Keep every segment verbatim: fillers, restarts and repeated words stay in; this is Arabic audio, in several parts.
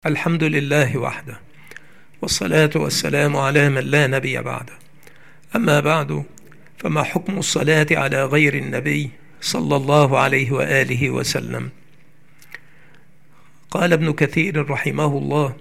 الحمد لله وحده، والصلاة والسلام على من لا نبي بعده. أما بعد، فما حكم الصلاة على غير النبي صلى الله عليه وآله وسلم؟ قال ابن كثير رحمه الله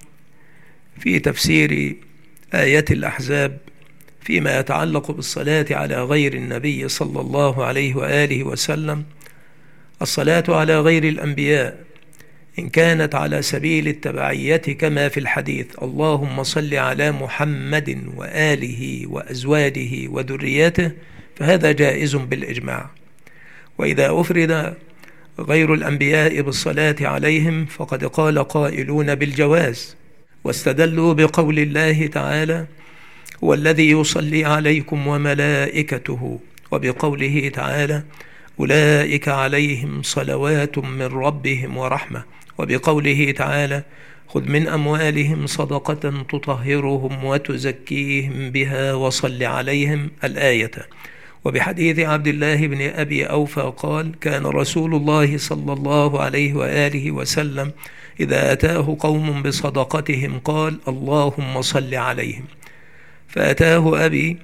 في تفسير آية الأحزاب فيما يتعلق بالصلاة على غير النبي صلى الله عليه وآله وسلم: الصلاة على غير الأنبياء إن كانت على سبيل التبعية كما في الحديث اللهم صل على محمد وآله وأزواجه وذريته، فهذا جائز بالإجماع. وإذا أفرد غير الأنبياء بالصلاة عليهم فقد قال قائلون بالجواز، واستدلوا بقول الله تعالى: هو الذي يصلي عليكم وملائكته، وبقوله تعالى: أولئك عليهم صلوات من ربهم ورحمة، وبقوله تعالى: خذ من أموالهم صدقة تطهرهم وتزكيهم بها وصل عليهم الآية. وبحديث عبد الله بن أبي أوفى قال: كان رسول الله صلى الله عليه وآله وسلم إذا أتاه قوم بصدقتهم قال: اللهم صل عليهم. فأتاه أبي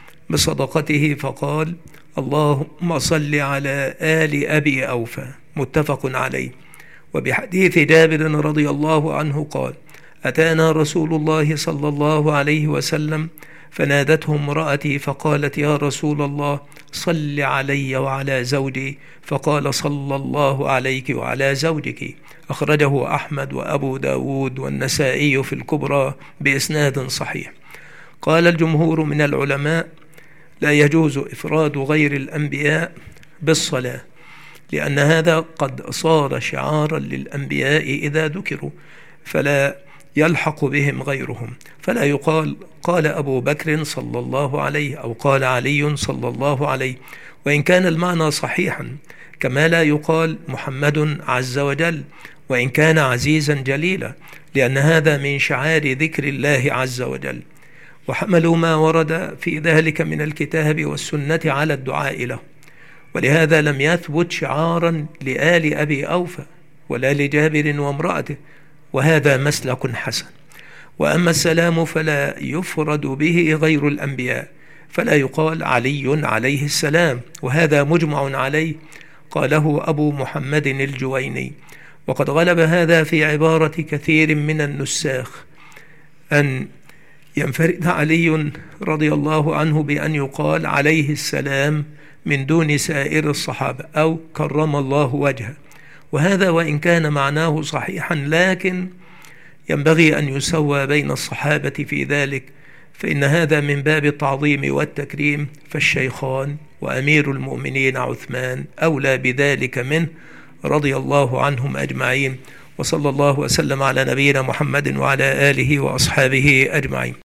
بصدقته فقال: اللهم صل على آل أبي أوفى، متفق عليه. وبحديث جابر رضي الله عنه قال: أتانا رسول الله صلى الله عليه وسلم فنادته امرأتي فقالت: يا رسول الله صل علي وعلى زوجي، فقال: صلى الله عليك وعلى زوجك. أخرجه أحمد وأبو داود والنسائي في الكبرى بإسناد صحيح. قال الجمهور من العلماء: لا يجوز إفراد غير الأنبياء بالصلاة، لأن هذا قد صار شعارا للأنبياء إذا ذكروا، فلا يلحق بهم غيرهم، فلا يقال قال أبو بكر صلى الله عليه أو قال علي صلى الله عليه، وإن كان المعنى صحيحا، كما لا يقال محمد عز وجل وإن كان عزيزا جليلا، لأن هذا من شعار ذكر الله عز وجل. وحملوا ما ورد في ذلك من الكتاب والسنة على الدعاء له، ولهذا لم يثبت شعارا لآل أبي أوفى ولا لجابر وامرأته، وهذا مسلك حسن. وأما السلام فلا يفرد به غير الأنبياء، فلا يقال علي عليه السلام، وهذا مجمع عليه، قاله أبو محمد الجويني. وقد غلب هذا في عبارة كثير من النساخ أن ينفرد علي رضي الله عنه بأن يقال عليه السلام من دون سائر الصحابة أو كرم الله وجهه، وهذا وإن كان معناه صحيحا لكن ينبغي أن يسوى بين الصحابة في ذلك، فإن هذا من باب التعظيم والتكريم، فالشيخان وأمير المؤمنين عثمان أولى بذلك منه رضي الله عنهم أجمعين. وصلى الله وسلم على نبينا محمد وعلى آله وأصحابه أجمعين.